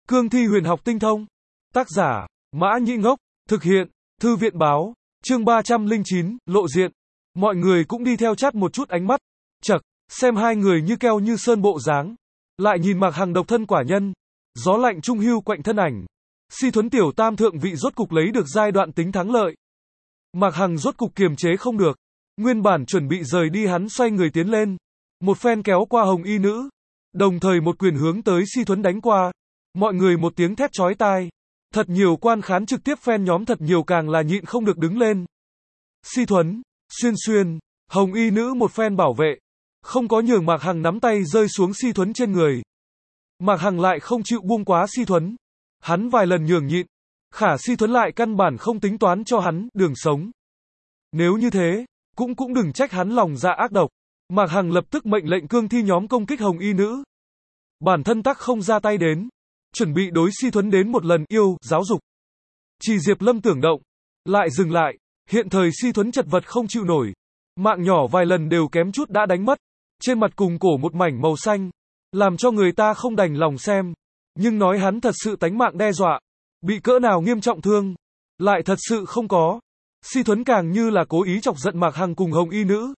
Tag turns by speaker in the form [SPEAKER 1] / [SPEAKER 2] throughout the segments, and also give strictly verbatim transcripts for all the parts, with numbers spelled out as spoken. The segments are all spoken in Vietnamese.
[SPEAKER 1] Cương thi huyền học tinh thông. Tác giả, Mã Nhĩ Ngốc. Thực hiện, Thư viện báo. Chương ba trăm lẻ chín, lộ diện. Mọi người cũng đi theo chắt một chút ánh mắt. Chậc, xem hai người như keo như sơn bộ dáng. Lại nhìn Mạc Hằng độc thân quả nhân. Gió lạnh trung hưu quạnh thân ảnh. Si Thuấn tiểu tam thượng vị rốt cục lấy được giai đoạn tính thắng lợi. Mạc Hằng rốt cục kiềm chế không được. Nguyên bản chuẩn bị rời đi hắn xoay người tiến lên. Một phen kéo qua hồng y nữ. Đồng thời một quyền hướng tới Si Thuấn đánh qua. Mọi người một tiếng thét chói tai. Thật nhiều quan khán trực tiếp phen nhóm thật nhiều càng là nhịn không được đứng lên. Si Thuấn, xuyên xuyên, hồng y nữ một phen bảo vệ. Không có nhường Mạc Hằng nắm tay rơi xuống Si Thuấn trên người. Mạc Hằng lại không chịu buông quá Si Thuấn. Hắn vài lần nhường nhịn. Khả Si Thuấn lại căn bản không tính toán cho hắn đường sống. Nếu như thế, cũng cũng đừng trách hắn lòng dạ ác độc. Mạc Hằng lập tức mệnh lệnh cương thi nhóm công kích hồng y nữ. Bản thân tắc không ra tay đến. Chuẩn bị đối Si Thuấn đến một lần yêu, giáo dục. Chỉ Diệp Lâm tưởng động. Lại dừng lại. Hiện thời Si Thuấn chật vật không chịu nổi. Mạng nhỏ vài lần đều kém chút đã đánh mất. Trên mặt cùng cổ một mảnh màu xanh. Làm cho người ta không đành lòng xem. Nhưng nói hắn thật sự tánh mạng đe dọa. Bị cỡ nào nghiêm trọng thương. Lại thật sự không có. Si Thuấn càng như là cố ý chọc giận Mạc Hằng cùng hồng y nữ.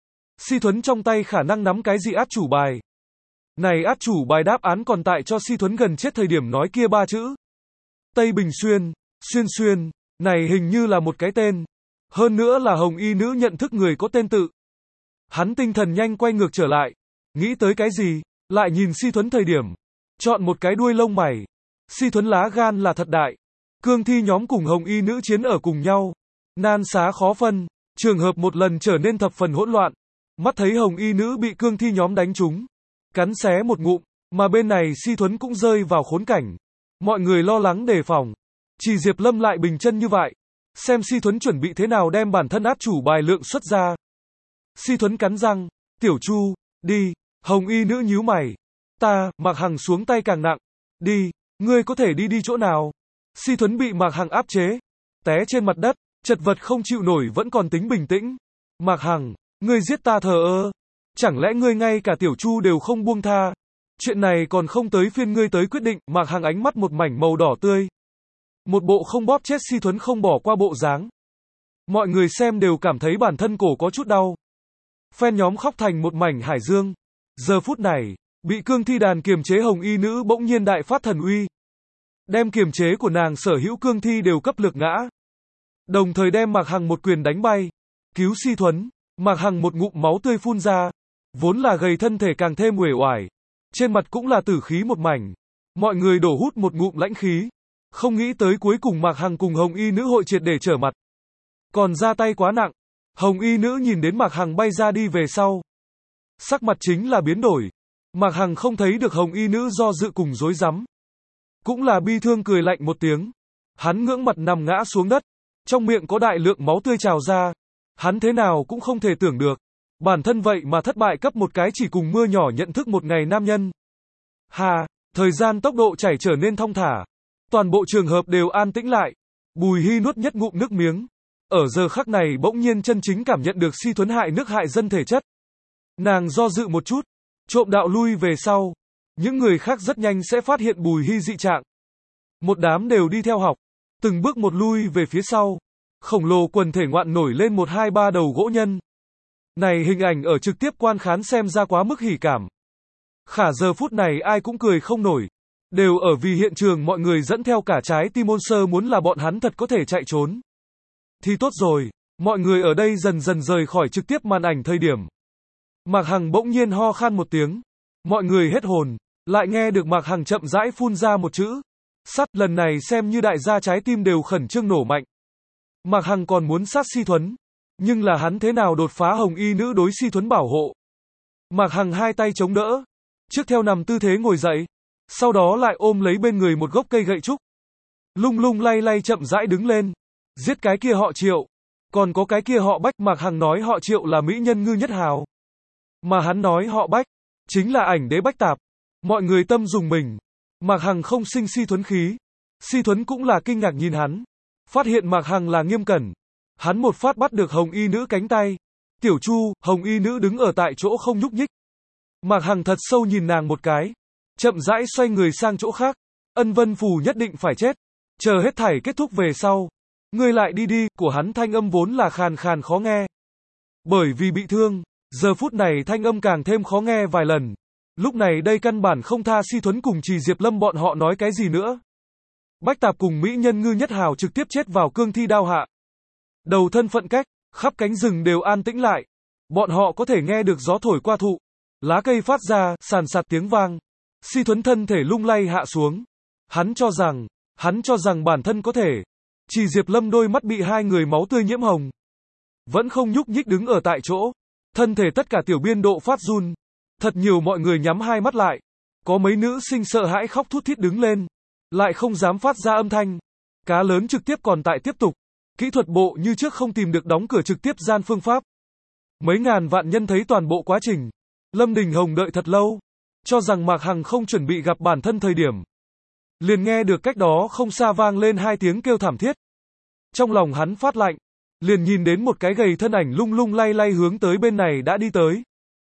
[SPEAKER 1] Si Thuấn trong tay khả năng nắm cái gì át chủ bài. Này át chủ bài đáp án còn tại cho Si Thuấn gần chết thời điểm nói kia ba chữ. Tây Bình Xuyên, xuyên xuyên, này hình như là một cái tên. Hơn nữa là hồng y nữ nhận thức người có tên tự. Hắn tinh thần nhanh quay ngược trở lại. Nghĩ tới cái gì, lại nhìn Si Thuấn thời điểm. Chọn một cái đuôi lông mày. Si Thuấn lá gan là thật đại. Cương thi nhóm cùng hồng y nữ chiến ở cùng nhau. Nan xá khó phân. Trường hợp một lần trở nên thập phần hỗn loạn. Mắt thấy hồng y nữ bị cương thi nhóm đánh trúng. Cắn xé một ngụm. Mà bên này Si Thuấn cũng rơi vào khốn cảnh. Mọi người lo lắng đề phòng. Chỉ Diệp Lâm lại bình chân như vậy. Xem Si Thuấn chuẩn bị thế nào đem bản thân át chủ bài lượng xuất ra. Si Thuấn cắn răng. Tiểu Chu, đi. Hồng y nữ nhíu mày. Ta, Mạc Hằng xuống tay càng nặng. Đi, ngươi có thể đi đi chỗ nào? Si Thuấn bị Mạc Hằng áp chế. Té trên mặt đất, chật vật không chịu nổi vẫn còn tính bình tĩnh. Mạc Hằng, ngươi giết ta thờ ơ. Chẳng lẽ ngươi ngay cả Tiểu Chu đều không buông tha? Chuyện này còn không tới phiên ngươi tới quyết định. Mạc Hằng ánh mắt một mảnh màu đỏ tươi. Một bộ không bóp chết Si Thuấn không bỏ qua bộ dáng. Mọi người xem đều cảm thấy bản thân cổ có chút đau. Phen nhóm khóc thành một mảnh hải dương. Giờ phút này, bị cương thi đàn kiềm chế hồng y nữ bỗng nhiên đại phát thần uy. Đem kiềm chế của nàng sở hữu cương thi đều cấp lược ngã. Đồng thời đem Mạc Hằng một quyền đánh bay. Cứu Si Thuấn. Mạc Hằng một ngụm máu tươi phun ra. Vốn là gầy thân thể càng thêm uể oải. Trên mặt cũng là tử khí một mảnh. Mọi người đổ hút một ngụm lãnh khí. Không nghĩ tới cuối cùng Mạc Hằng cùng hồng y nữ hội triệt để trở mặt. Còn ra tay quá nặng. Hồng y nữ nhìn đến Mạc Hằng bay ra đi về sau. Sắc mặt chính là biến đổi. Mạc Hằng không thấy được hồng y nữ do dự cùng rối rắm. Cũng là bi thương cười lạnh một tiếng. Hắn ngưỡng mặt nằm ngã xuống đất. Trong miệng có đại lượng máu tươi trào ra. Hắn thế nào cũng không thể tưởng được. Bản thân vậy mà thất bại cấp một cái chỉ cùng mưa nhỏ nhận thức một ngày nam nhân. Hà, thời gian tốc độ chảy trở nên thong thả. Toàn bộ trường hợp đều an tĩnh lại. Bùi Hy nuốt nhất ngụm nước miếng. Ở giờ khắc này bỗng nhiên chân chính cảm nhận được Si Thuấn hại nước hại dân thể chất. Nàng do dự một chút. Trộm đạo lui về sau. Những người khác rất nhanh sẽ phát hiện Bùi Hy dị trạng. Một đám đều đi theo học. Từng bước một lui về phía sau. Khổng lồ quần thể ngoạn nổi lên một hai ba đầu gỗ nhân. Này hình ảnh ở trực tiếp quan khán xem ra quá mức hỉ cảm. Khả giờ phút này ai cũng cười không nổi. Đều ở vì hiện trường mọi người dẫn theo cả trái tim ôn sơ muốn là bọn hắn thật có thể chạy trốn. Thì tốt rồi, mọi người ở đây dần dần rời khỏi trực tiếp màn ảnh thời điểm. Mạc Hằng bỗng nhiên ho khan một tiếng. Mọi người hết hồn, lại nghe được Mạc Hằng chậm rãi phun ra một chữ. Sắt, lần này xem như đại gia trái tim đều khẩn trương nổ mạnh. Mạc Hằng còn muốn sát Si Thuấn. Nhưng là hắn thế nào đột phá hồng y nữ đối Si Thuấn bảo hộ. Mạc Hằng hai tay chống đỡ. Trước theo nằm tư thế ngồi dậy. Sau đó lại ôm lấy bên người một gốc cây gậy trúc. Lung lung lay lay chậm rãi đứng lên. Giết cái kia họ Triệu. Còn có cái kia họ Bách. Mạc Hằng nói họ Triệu là mỹ nhân ngư nhất hào. Mà hắn nói họ Bách. Chính là ảnh đế Bách Tạp. Mọi người tâm dùng mình. Mạc Hằng không sinh Si Thuấn khí. Si Thuấn cũng là kinh ngạc nhìn hắn. Phát hiện Mạc Hằng là nghiêm cẩn. Hắn một phát bắt được hồng y nữ cánh tay. Tiểu Chu, hồng y nữ đứng ở tại chỗ không nhúc nhích. Mạc Hằng thật sâu nhìn nàng một cái. Chậm rãi xoay người sang chỗ khác. Ân Vân Phù nhất định phải chết. Chờ hết thảy kết thúc về sau. Ngươi lại đi đi, của hắn thanh âm vốn là khàn khàn khó nghe. Bởi vì bị thương, giờ phút này thanh âm càng thêm khó nghe vài lần. Lúc này đây căn bản không tha Si Thuấn cùng Trì Diệp Lâm bọn họ nói cái gì nữa. Bách Tạp cùng Mỹ Nhân Ngư Nhất Hào trực tiếp chết vào cương thi đao hạ. Đầu thân phận cách, khắp cánh rừng đều an tĩnh lại. Bọn họ có thể nghe được gió thổi qua thụ. Lá cây phát ra, sàn sạt tiếng vang. Si Thuấn thân thể lung lay hạ xuống. Hắn cho rằng, hắn cho rằng bản thân có thể. Trì Diệp Lâm đôi mắt bị hai người máu tươi nhiễm hồng. Vẫn không nhúc nhích đứng ở tại chỗ. Thân thể tất cả tiểu biên độ phát run. Thật nhiều mọi người nhắm hai mắt lại. Có mấy nữ sinh sợ hãi khóc thút thít đứng lên. Lại không dám phát ra âm thanh. Cá lớn trực tiếp còn tại tiếp tục. Kỹ thuật bộ như trước không tìm được đóng cửa trực tiếp gian phương pháp. Mấy ngàn vạn nhân thấy toàn bộ quá trình. Lâm Đình Hồng đợi thật lâu. Cho rằng Mạc Hằng không chuẩn bị gặp bản thân thời điểm. Liền nghe được cách đó không xa vang lên hai tiếng kêu thảm thiết. Trong lòng hắn phát lạnh. Liền nhìn đến một cái gầy thân ảnh lung lung lay lay hướng tới bên này đã đi tới.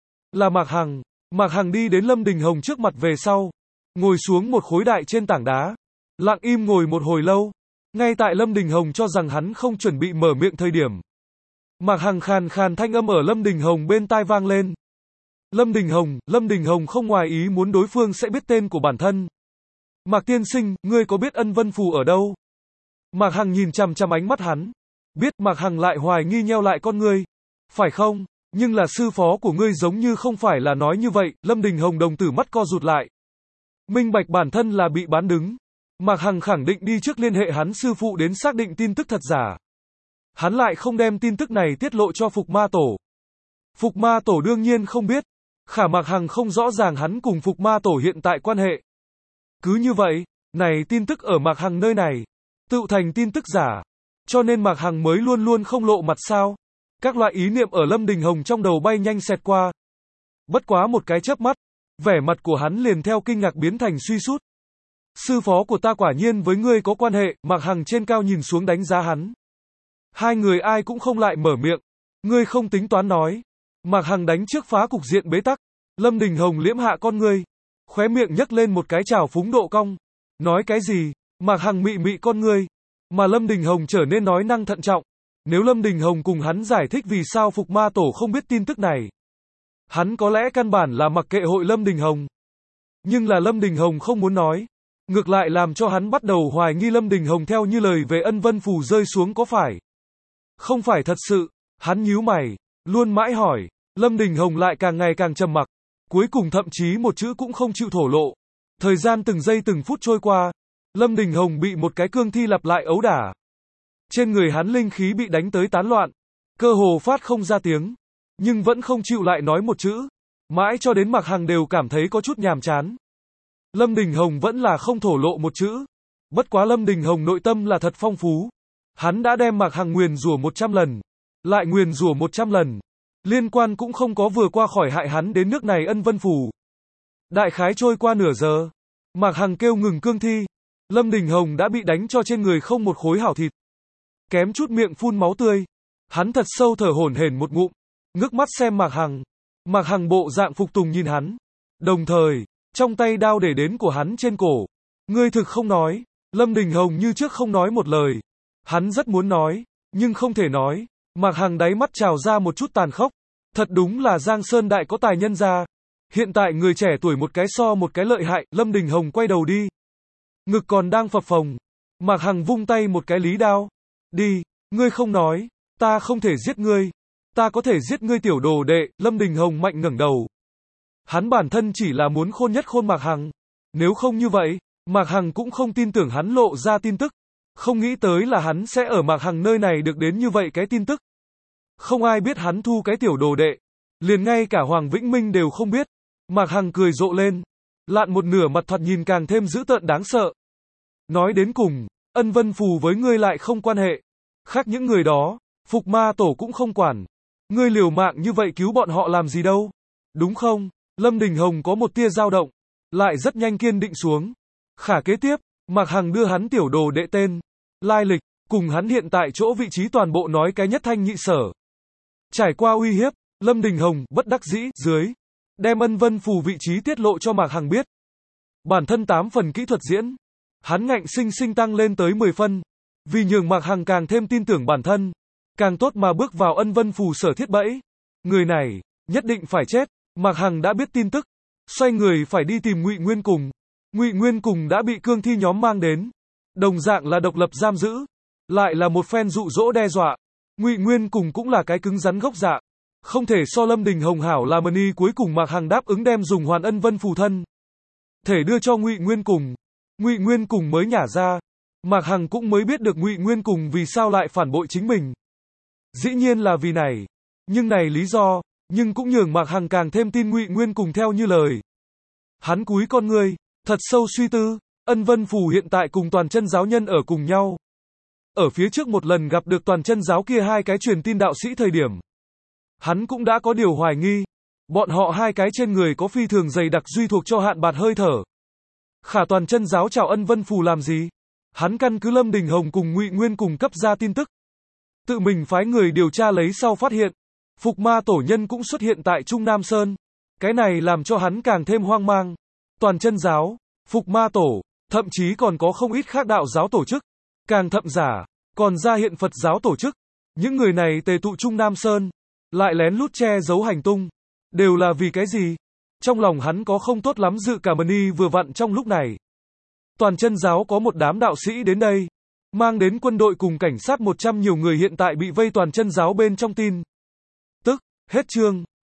[SPEAKER 1] Là Mạc Hằng. Mạc Hằng đi đến Lâm Đình Hồng trước mặt về sau. Ngồi xuống một khối đại trên tảng đá. Lặng im ngồi một hồi lâu. Ngay tại Lâm Đình Hồng cho rằng hắn không chuẩn bị mở miệng thời điểm. Mạc Hằng khàn khàn thanh âm ở Lâm Đình Hồng bên tai vang lên. Lâm Đình Hồng, Lâm Đình Hồng không ngoài ý muốn đối phương sẽ biết tên của bản thân. Mạc tiên sinh, ngươi có biết Ân Vân Phù ở đâu? Mạc Hằng nhìn chằm chằm ánh mắt hắn. Biết, Mạc Hằng lại hoài nghi nheo lại con ngươi. Phải không? Nhưng là sư phó của ngươi giống như không phải là nói như vậy. Lâm Đình Hồng đồng tử mắt co rụt lại. Minh bạch bản thân là bị bán đứng. Mạc Hằng khẳng định đi trước liên hệ hắn sư phụ đến xác định tin tức thật giả. Hắn lại không đem tin tức này tiết lộ cho Phục Ma Tổ. Phục Ma Tổ đương nhiên không biết. Khả Mạc Hằng không rõ ràng hắn cùng Phục Ma Tổ hiện tại quan hệ. Cứ như vậy, này tin tức ở Mạc Hằng nơi này, tự thành tin tức giả. Cho nên Mạc Hằng mới luôn luôn không lộ mặt sao. Các loại ý niệm ở Lâm Đình Hồng trong đầu bay nhanh xẹt qua. Bất quá một cái chớp mắt, vẻ mặt của hắn liền theo kinh ngạc biến thành suy sút. Sư phó của ta quả nhiên với ngươi có quan hệ. Mạc Hằng trên cao nhìn xuống đánh giá hắn. Hai người ai cũng không lại mở miệng. Ngươi không tính toán nói. Mạc Hằng đánh trước phá cục diện bế tắc. Lâm Đình Hồng liễm hạ con ngươi. Khóe miệng nhấc lên một cái trào phúng độ cong. Nói cái gì? Mạc Hằng mị mị con ngươi. Mà Lâm Đình Hồng trở nên nói năng thận trọng. Nếu Lâm Đình Hồng cùng hắn giải thích vì sao Phục Ma Tổ không biết tin tức này. Hắn có lẽ căn bản là mặc kệ hội Lâm Đình Hồng. Nhưng là Lâm Đình Hồng không muốn nói. Ngược lại làm cho hắn bắt đầu hoài nghi Lâm Đình Hồng theo như lời về Ân Vân Phù rơi xuống có phải. Không phải thật sự. Hắn nhíu mày. Luôn mãi hỏi. Lâm Đình Hồng lại càng ngày càng trầm mặc. Cuối cùng thậm chí một chữ cũng không chịu thổ lộ. Thời gian từng giây từng phút trôi qua. Lâm Đình Hồng bị một cái cương thi lặp lại ấu đả. Trên người hắn linh khí bị đánh tới tán loạn. Cơ hồ phát không ra tiếng. Nhưng vẫn không chịu lại nói một chữ. Mãi cho đến Mạc Hằng đều cảm thấy có chút nhàm chán. Lâm Đình Hồng vẫn là không thổ lộ một chữ. Bất quá Lâm Đình Hồng nội tâm là thật phong phú. Hắn đã đem Mạc Hằng nguyền rủa một trăm lần. Lại nguyền rủa một trăm lần. Liên quan cũng không có vừa qua khỏi hại hắn đến nước này Ân Vân Phù. Đại khái trôi qua nửa giờ. Mạc Hằng kêu ngừng cương thi. Lâm Đình Hồng đã bị đánh cho trên người không một khối hảo thịt. Kém chút miệng phun máu tươi. Hắn thật sâu thở hổn hển một ngụm. Ngước mắt xem Mạc Hằng. Mạc Hằng bộ dạng phục tùng nhìn hắn. Đồng thời, trong tay đao để đến của hắn trên cổ. Ngươi thực không nói. Lâm Đình Hồng như trước không nói một lời. Hắn rất muốn nói, nhưng không thể nói. Mạc Hằng đáy mắt trào ra một chút tàn khốc. Thật đúng là Giang Sơn đại có tài nhân ra. Hiện tại người trẻ tuổi một cái so một cái lợi hại. Lâm Đình Hồng quay đầu đi. Ngực còn đang phập phồng. Mạc Hằng vung tay một cái lý đao. Đi, ngươi không nói. Ta không thể giết ngươi. Ta có thể giết ngươi tiểu đồ đệ. Lâm Đình Hồng mạnh ngẩng đầu. Hắn bản thân chỉ là muốn khôn nhất khôn Mạc Hằng. Nếu không như vậy, Mạc Hằng cũng không tin tưởng hắn lộ ra tin tức. Không nghĩ tới là hắn sẽ ở Mạc Hằng nơi này được đến như vậy cái tin tức. Không ai biết hắn thu cái tiểu đồ đệ. Liền ngay cả Hoàng Vĩnh Minh đều không biết. Mạc Hằng cười rộ lên. Lạn một nửa mặt thoạt nhìn càng thêm dữ tợn đáng sợ. Nói đến cùng, Ân Vân Phù với ngươi lại không quan hệ. Khác những người đó, Phục Ma Tổ cũng không quản. Ngươi liều mạng như vậy cứu bọn họ làm gì đâu. Đúng không? Lâm Đình Hồng có một tia dao động. Lại rất nhanh kiên định xuống. Khả kế tiếp, Mạc Hằng đưa hắn tiểu đồ đệ tên, lai lịch, cùng hắn hiện tại chỗ vị trí toàn bộ nói cái nhất thanh nhị sở. Trải qua uy hiếp, Lâm Đình Hồng bất đắc dĩ dưới đem Ân Vân Phù vị trí tiết lộ cho Mạc Hằng biết. Bản thân tám phần kỹ thuật diễn, Hắn ngạnh sinh sinh tăng lên tới mười phân. Vì nhường Mạc Hằng càng thêm tin tưởng bản thân, càng tốt mà bước vào ân vân phù sở thiết bẫy. Người này, nhất định phải chết. Mạc Hằng đã biết tin tức, xoay người phải đi tìm Ngụy Nguyên Cùng. Ngụy Nguyên Cùng đã bị cương thi nhóm mang đến, đồng dạng là độc lập giam giữ, lại là một phen dụ dỗ đe dọa. Ngụy Nguyên Cùng cũng là cái cứng rắn gốc dạ, không thể so Lâm Đình Hồng hảo là mần y. Cuối cùng Mạc Hằng đáp ứng đem dùng hoàn ân vân phù thân thể đưa cho Ngụy Nguyên Cùng. Ngụy Nguyên Cùng mới nhả ra, Mạc Hằng cũng mới biết được Ngụy Nguyên Cùng vì sao lại phản bội chính mình. Dĩ nhiên là vì này, nhưng này lý do, nhưng cũng nhường Mạc Hằng càng thêm tin Ngụy Nguyên Cùng theo như lời. Hắn cúi con ngươi, thật sâu suy tư, ân vân phù hiện tại cùng toàn chân giáo nhân ở cùng nhau. Ở phía trước một lần gặp được toàn chân giáo kia hai cái truyền tin đạo sĩ thời điểm, hắn cũng đã có điều hoài nghi, bọn họ hai cái trên người có phi thường dày đặc duy thuộc cho hạn bạt hơi thở. Khả toàn chân giáo chào ân vân phù làm gì? Hắn căn cứ Lâm Đình Hồng cùng Ngụy Nguyên cùng cấp ra tin tức, tự mình phái người điều tra lấy sau phát hiện, Phục Ma tổ nhân cũng xuất hiện tại Trung Nam Sơn. Cái này làm cho hắn càng thêm hoang mang. Toàn chân giáo, Phục Ma tổ, thậm chí còn có không ít khác đạo giáo tổ chức, càng thậm giả, còn ra hiện Phật giáo tổ chức. Những người này tề tụ Trung Nam Sơn, lại lén lút che giấu hành tung, đều là vì cái gì? Trong lòng hắn có không tốt lắm dự cảm mần y vừa vặn trong lúc này. Toàn chân giáo có một đám đạo sĩ đến đây, mang đến quân đội cùng cảnh sát một trăm nhiều người hiện tại bị vây toàn chân giáo bên trong tin. Tức, hết chương.